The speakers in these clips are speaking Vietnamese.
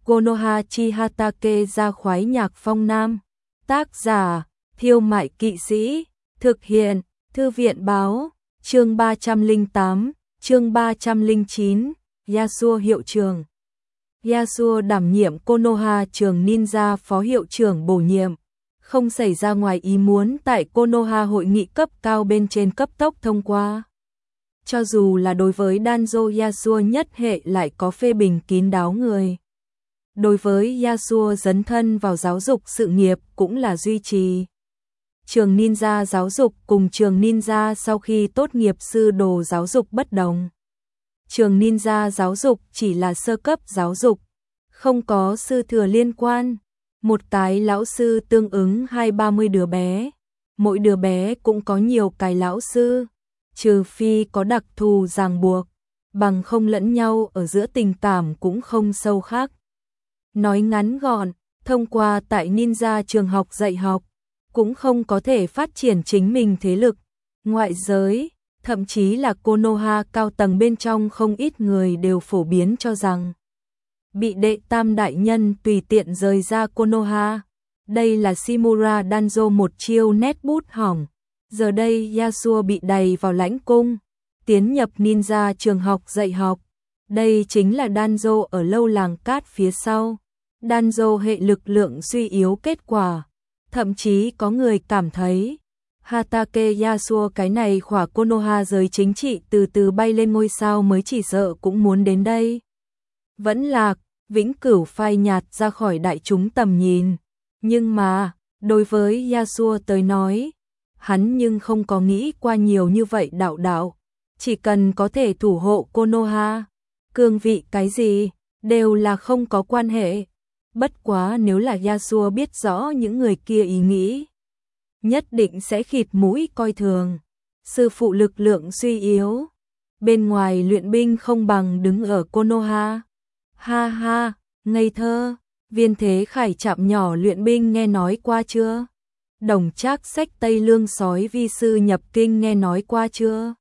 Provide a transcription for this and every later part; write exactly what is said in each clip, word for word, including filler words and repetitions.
Konoha chi Hatake ra khoái nhạc phong nam. Tác giả, Thiêu Mại Kỵ Sĩ. Thực hiện, Thư viện báo. Chương ba trăm lẻ tám, chương ba trăm lẻ chín, Yasuo hiệu trưởng. Yasuo đảm nhiệm Konoha trường ninja phó hiệu trưởng bổ nhiệm. Không xảy ra ngoài ý muốn tại Konoha hội nghị cấp cao bên trên cấp tốc thông qua. Cho dù là đối với Danzo Yasuo nhất hệ lại có phê bình kín đáo người. Đối với Yasuo dấn thân vào giáo dục sự nghiệp cũng là duy trì. Trường ninja giáo dục cùng trường ninja sau khi tốt nghiệp sư đồ giáo dục bất đồng. Trường ninja giáo dục chỉ là sơ cấp giáo dục, không có sư thừa liên quan. Một cái lão sư tương ứng hai ba mươi đứa bé. Mỗi đứa bé cũng có nhiều cái lão sư, trừ phi có đặc thù ràng buộc, bằng không lẫn nhau ở giữa tình cảm cũng không sâu khác. Nói ngắn gọn, thông qua tại ninja trường học dạy học, cũng không có thể phát triển chính mình thế lực. Ngoại giới, thậm chí là Konoha cao tầng bên trong không ít người đều phổ biến cho rằng bị đệ tam đại nhân tùy tiện rời ra Konoha. Đây là Shimura Danzo một chiêu nét bút hỏng. Giờ đây Yasuo bị đày vào lãnh cung, tiến nhập ninja trường học dạy học. Đây chính là Danzo ở lâu làng cát phía sau. Danzo hệ lực lượng suy yếu kết quả. Thậm chí có người cảm thấy Hatake Yasuo cái này khỏa Konoha giới chính trị từ từ bay lên ngôi sao mới chỉ sợ cũng muốn đến đây. Vẫn lạc, vĩnh cửu phai nhạt ra khỏi đại chúng tầm nhìn. Nhưng mà, đối với Yasuo tới nói, hắn nhưng không có nghĩ qua nhiều như vậy đạo đạo. Chỉ cần có thể thủ hộ Konoha, cương vị cái gì, đều là không có quan hệ. Bất quá nếu là Yasuo biết rõ những người kia ý nghĩ, nhất định sẽ khịt mũi coi thường. Sư phụ lực lượng suy yếu, bên ngoài luyện binh không bằng đứng ở Konoha. Ha ha, ngây thơ, Viên Thế Khải chạm nhỏ luyện binh nghe nói qua chưa? Đồng Trác sách Tây Lương sói vi sư nhập kinh nghe nói qua chưa?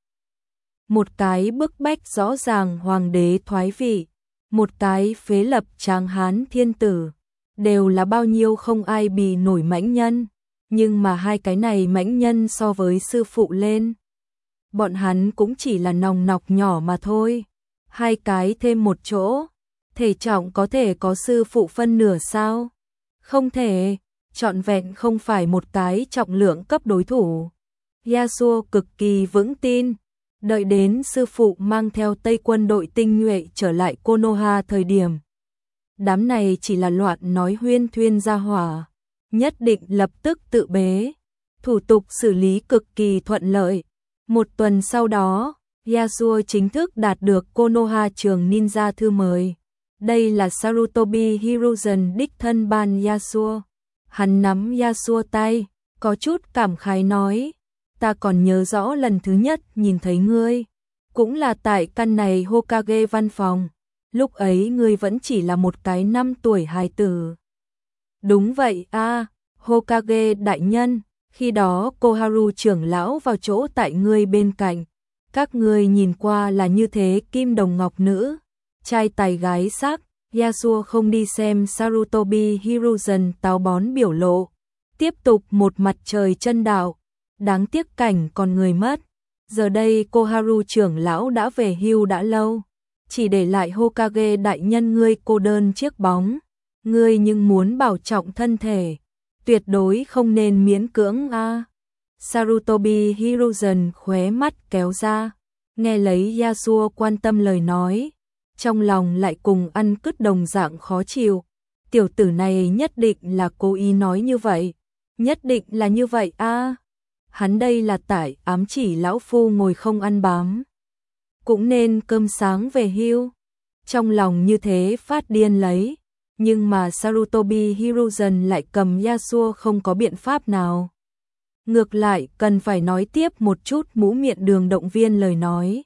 Một cái bức bách rõ ràng hoàng đế thoái vị, một cái phế lập tráng hán thiên tử, đều là bao nhiêu không ai bì nổi mãnh nhân. Nhưng mà hai cái này mãnh nhân so với sư phụ lên, bọn hắn cũng chỉ là nòng nọc nhỏ mà thôi. Hai cái thêm một chỗ, thể trọng có thể có sư phụ phân nửa sao? Không thể, trọn vẹn không phải một cái trọng lượng cấp đối thủ. Yasuo cực kỳ vững tin, đợi đến sư phụ mang theo Tây quân đội tinh nhuệ trở lại Konoha thời điểm. Đám này chỉ là loạn nói huyên thuyên ra hỏa, nhất định lập tức tự bế. Thủ tục xử lý cực kỳ thuận lợi. Một tuần sau đó, Yasuo chính thức đạt được Konoha trường ninja thư mời. Đây là Sarutobi Hiruzen đích thân ban Yasuo. Hắn nắm Yasuo tay, có chút cảm khái nói, ta còn nhớ rõ lần thứ nhất nhìn thấy ngươi, cũng là tại căn này Hokage văn phòng. Lúc ấy ngươi vẫn chỉ là một cái năm tuổi hài tử. Đúng vậy a, à, Hokage đại nhân, khi đó Koharu trưởng lão vào chỗ tại ngươi bên cạnh. Các ngươi nhìn qua là như thế kim đồng ngọc nữ, trai tài gái sắc. Yasuo không đi xem Sarutobi Hiruzen táo bón biểu lộ, tiếp tục một mặt trời chân đạo. Đáng tiếc cảnh còn người mất. Giờ đây Koharu trưởng lão đã về hưu đã lâu, chỉ để lại Hokage đại nhân ngươi cô đơn chiếc bóng. Ngươi nhưng muốn bảo trọng thân thể, tuyệt đối không nên miễn cưỡng a. À. Sarutobi Hiruzen khóe mắt kéo ra, nghe lấy Yasuo quan tâm lời nói, trong lòng lại cùng ăn cứt đồng dạng khó chịu. Tiểu tử này nhất định là cố ý nói như vậy, nhất định là như vậy a. À. Hắn đây là tại ám chỉ lão phu ngồi không ăn bám, cũng nên cơm sáng về hưu. Trong lòng như thế phát điên lấy, nhưng mà Sarutobi Hiruzen lại cầm Yasuo không có biện pháp nào. Ngược lại cần phải nói tiếp một chút mũ miệng đường động viên lời nói.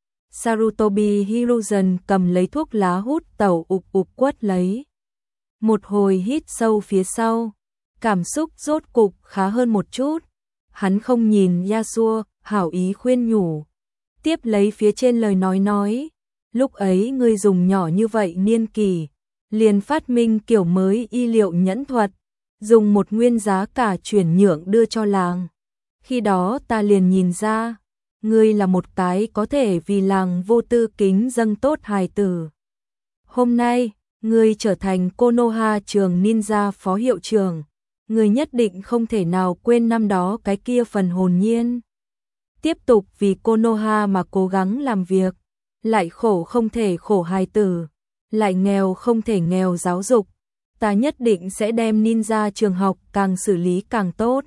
Sarutobi Hiruzen cầm lấy thuốc lá hút tẩu ục ục quất lấy. Một hồi hít sâu phía sau, cảm xúc rốt cục khá hơn một chút. Hắn không nhìn Yasuo, hảo ý khuyên nhủ. Tiếp lấy phía trên lời nói nói, lúc ấy ngươi dùng nhỏ như vậy niên kỳ, liền phát minh kiểu mới y liệu nhẫn thuật, dùng một nguyên giá cả chuyển nhượng đưa cho làng. Khi đó ta liền nhìn ra, ngươi là một cái có thể vì làng vô tư kính dâng tốt hài tử. Hôm nay, ngươi trở thành Konoha trường ninja phó hiệu trưởng, ngươi nhất định không thể nào quên năm đó cái kia phần hồn nhiên. Tiếp tục vì Konoha mà cố gắng làm việc, lại khổ không thể khổ hài tử, lại nghèo không thể nghèo giáo dục. Ta nhất định sẽ đem ninja trường học càng xử lý càng tốt.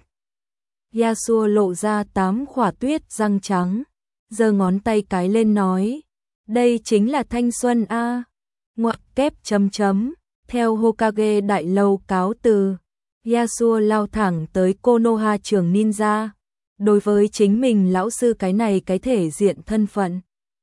Yasuo lộ ra tám khỏa tuyết răng trắng, giơ ngón tay cái lên nói, đây chính là thanh xuân a. Ngoặc kép chấm chấm, theo Hokage đại lâu cáo từ, Yasuo lao thẳng tới Konoha trường ninja. Đối với chính mình lão sư cái này cái thể diện thân phận,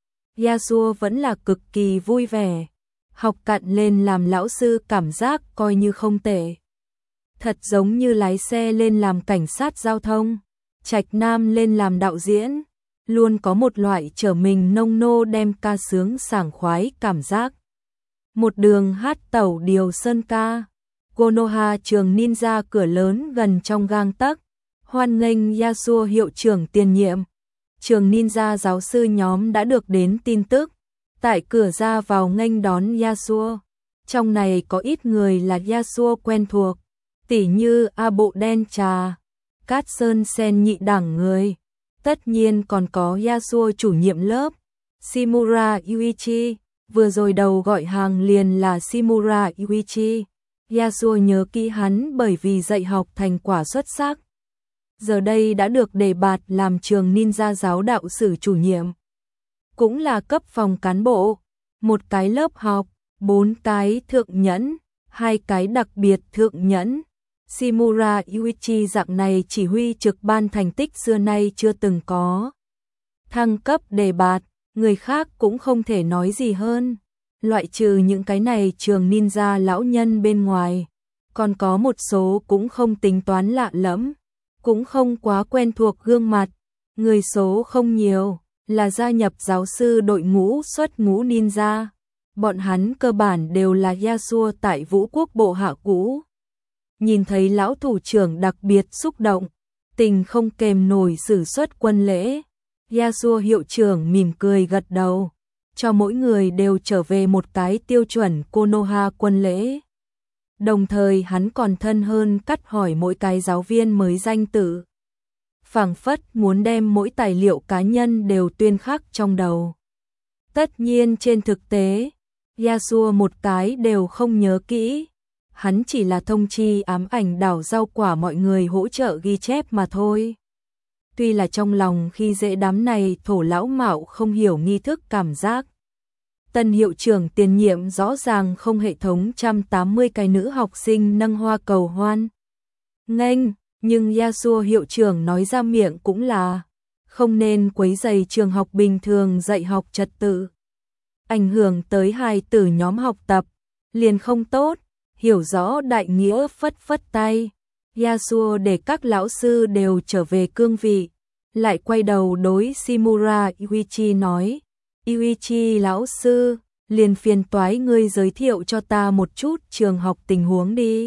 Yasuo vẫn là cực kỳ vui vẻ. Học cặn lên làm lão sư cảm giác coi như không tệ. Thật giống như lái xe lên làm cảnh sát giao thông, Trạch Nam lên làm đạo diễn, luôn có một loại trở mình nông nô đem ca sướng sảng khoái cảm giác. Một đường hát tẩu điều sơn ca, Konoha trường ninja cửa lớn gần trong gang tấc, hoan nghênh Yasuo hiệu trưởng tiền nhiệm. Trường ninja giáo sư nhóm đã được đến tin tức, tại cửa ra vào nghênh đón Yasuo. Trong này có ít người là Yasuo quen thuộc, tỉ như A Bộ Đen Trà, Cát Sơn Sen nhị đẳng người. Tất nhiên còn có Yasuo chủ nhiệm lớp, Shimura Yuichi, vừa rồi đầu gọi hàng liền là Shimura Yuichi. Yasuo nhớ kỹ hắn bởi vì dạy học thành quả xuất sắc. Giờ đây đã được đề bạt làm trường ninja giáo đạo sử chủ nhiệm. Cũng là cấp phòng cán bộ, một cái lớp học, bốn cái thượng nhẫn, hai cái đặc biệt thượng nhẫn. Shimura Yuichi dạng này chỉ huy trực ban thành tích xưa nay chưa từng có. Thăng cấp đề bạt, người khác cũng không thể nói gì hơn. Loại trừ những cái này trường ninja lão nhân bên ngoài, còn có một số cũng không tính toán lạ lẫm, cũng không quá quen thuộc gương mặt. Người số không nhiều, là gia nhập giáo sư đội ngũ xuất ngũ ninja. Bọn hắn cơ bản đều là Yasuo tại Vũ Quốc bộ hạ cũ. Nhìn thấy lão thủ trưởng đặc biệt xúc động, tình không kềm nổi sử xuất quân lễ. Yasuo hiệu trưởng mỉm cười gật đầu, cho mỗi người đều trở về một cái tiêu chuẩn Konoha quân lễ. Đồng thời hắn còn thân hơn cắt hỏi mỗi cái giáo viên mới danh tự, phảng phất muốn đem mỗi tài liệu cá nhân đều tuyên khắc trong đầu. Tất nhiên trên thực tế, Yasuo một cái đều không nhớ kỹ, hắn chỉ là thông chi ám ảnh đảo rau quả mọi người hỗ trợ ghi chép mà thôi. Tuy là trong lòng khi dễ đám này thổ lão mạo không hiểu nghi thức cảm giác. Tân hiệu trưởng tiền nhiệm rõ ràng không hệ thống một trăm tám mươi cái nữ học sinh nâng hoa cầu hoan nghênh, nhưng Yasuo hiệu trưởng nói ra miệng cũng là không nên quấy rầy trường học bình thường dạy học trật tự, ảnh hưởng tới hài tử nhóm học tập, liền không tốt. Hiểu rõ đại nghĩa phất phất tay, Yasuo để các lão sư đều trở về cương vị, lại quay đầu đối Shimura Yuichi nói, Yuichi lão sư, liền phiền toái ngươi giới thiệu cho ta một chút trường học tình huống đi.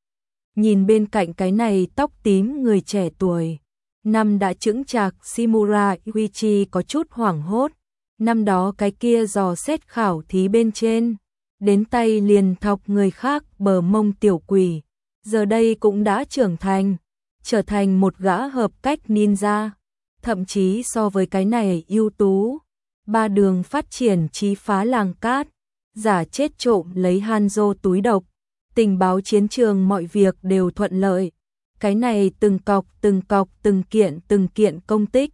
Nhìn bên cạnh cái này tóc tím người trẻ tuổi, năm đã chững chạc Shimura Yuichi có chút hoảng hốt, năm đó cái kia dò xét khảo thí bên trên, đến tay liền thọc người khác bờ mông tiểu quỷ, giờ đây cũng đã trưởng thành, trở thành một gã hợp cách ninja, thậm chí so với cái này ưu tú. Ba đường phát triển chí phá làng cát, giả chết trộm lấy Hanzo túi độc, tình báo chiến trường mọi việc đều thuận lợi. Cái này từng cọc từng cọc từng kiện từng kiện công tích.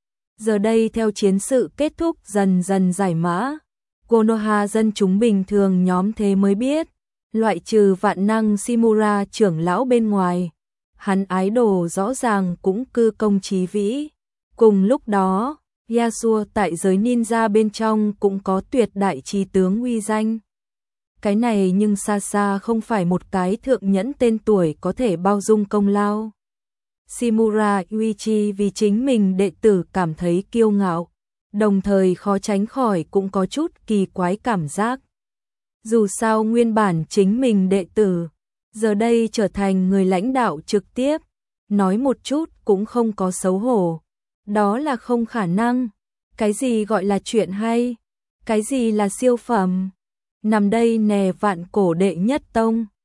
Giờ đây theo chiến sự kết thúc dần dần giải mã, Konoha dân chúng bình thường nhóm thế mới biết, loại trừ vạn năng Shimura trưởng lão bên ngoài, hắn ái đồ rõ ràng cũng cư công chí vĩ. Cùng lúc đó, Yasuo tại giới ninja bên trong cũng có tuyệt đại trí tướng uy danh. Cái này nhưng xa xa không phải một cái thượng nhẫn tên tuổi có thể bao dung công lao. Shimura Yuichi vì chính mình đệ tử cảm thấy kiêu ngạo, đồng thời khó tránh khỏi cũng có chút kỳ quái cảm giác. Dù sao nguyên bản chính mình đệ tử, giờ đây trở thành người lãnh đạo trực tiếp, nói một chút cũng không có xấu hổ. Đó là không khả năng. Cái gì gọi là chuyện hay? Cái gì là siêu phẩm? Nằm đây nè vạn cổ đệ nhất tông.